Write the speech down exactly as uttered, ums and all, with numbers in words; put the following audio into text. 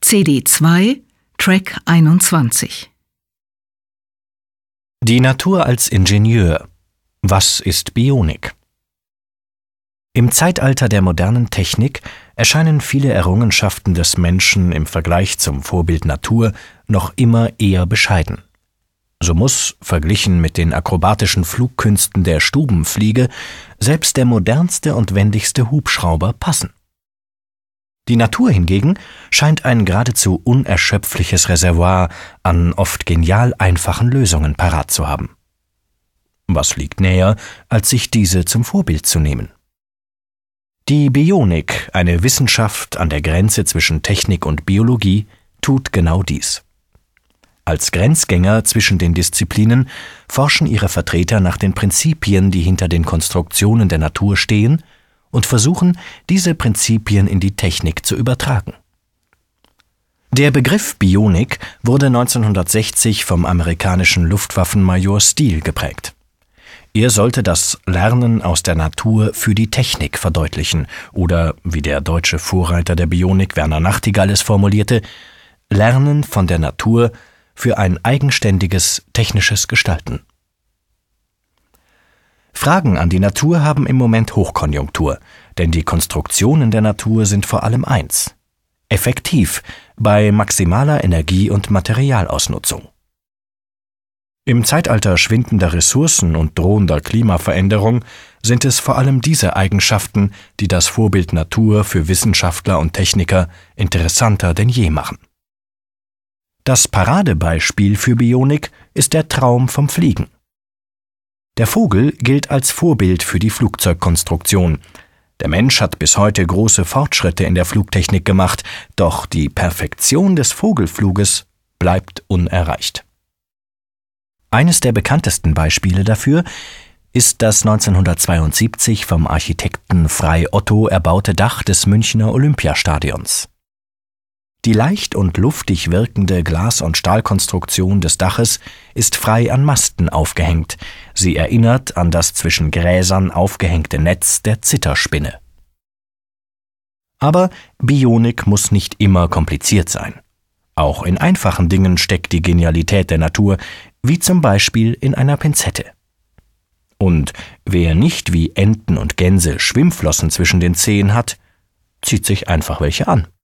C D zwei, Track einundzwanzig. Die Natur als Ingenieur. Was ist Bionik? Im Zeitalter der modernen Technik erscheinen viele Errungenschaften des Menschen im Vergleich zum Vorbild Natur noch immer eher bescheiden. So muss, verglichen mit den akrobatischen Flugkünsten der Stubenfliege, selbst der modernste und wendigste Hubschrauber passen. Die Natur hingegen scheint ein geradezu unerschöpfliches Reservoir an oft genial einfachen Lösungen parat zu haben. Was liegt näher, als sich diese zum Vorbild zu nehmen? Die Bionik, eine Wissenschaft an der Grenze zwischen Technik und Biologie, tut genau dies. Als Grenzgänger zwischen den Disziplinen forschen ihre Vertreter nach den Prinzipien, die hinter den Konstruktionen der Natur stehen, und versuchen, diese Prinzipien in die Technik zu übertragen. Der Begriff Bionik wurde neunzehnhundertsechzig vom amerikanischen Luftwaffenmajor Steele geprägt. Er sollte das Lernen aus der Natur für die Technik verdeutlichen oder, wie der deutsche Vorreiter der Bionik Werner Nachtigall es formulierte, Lernen von der Natur für ein eigenständiges technisches Gestalten. Fragen an die Natur haben im Moment Hochkonjunktur, denn die Konstruktionen der Natur sind vor allem eins: effektiv bei maximaler Energie- und Materialausnutzung. Im Zeitalter schwindender Ressourcen und drohender Klimaveränderung sind es vor allem diese Eigenschaften, die das Vorbild Natur für Wissenschaftler und Techniker interessanter denn je machen. Das Paradebeispiel für Bionik ist der Traum vom Fliegen. Der Vogel gilt als Vorbild für die Flugzeugkonstruktion. Der Mensch hat bis heute große Fortschritte in der Flugtechnik gemacht, doch die Perfektion des Vogelfluges bleibt unerreicht. Eines der bekanntesten Beispiele dafür ist das neunzehnhundertzweiundsiebzig vom Architekten Frei Otto erbaute Dach des Münchner Olympiastadions. Die leicht und luftig wirkende Glas- und Stahlkonstruktion des Daches ist frei an Masten aufgehängt. Sie erinnert an das zwischen Gräsern aufgehängte Netz der Zitterspinne. Aber Bionik muss nicht immer kompliziert sein. Auch in einfachen Dingen steckt die Genialität der Natur, wie zum Beispiel in einer Pinzette. Und wer nicht wie Enten und Gänse Schwimmflossen zwischen den Zehen hat, zieht sich einfach welche an.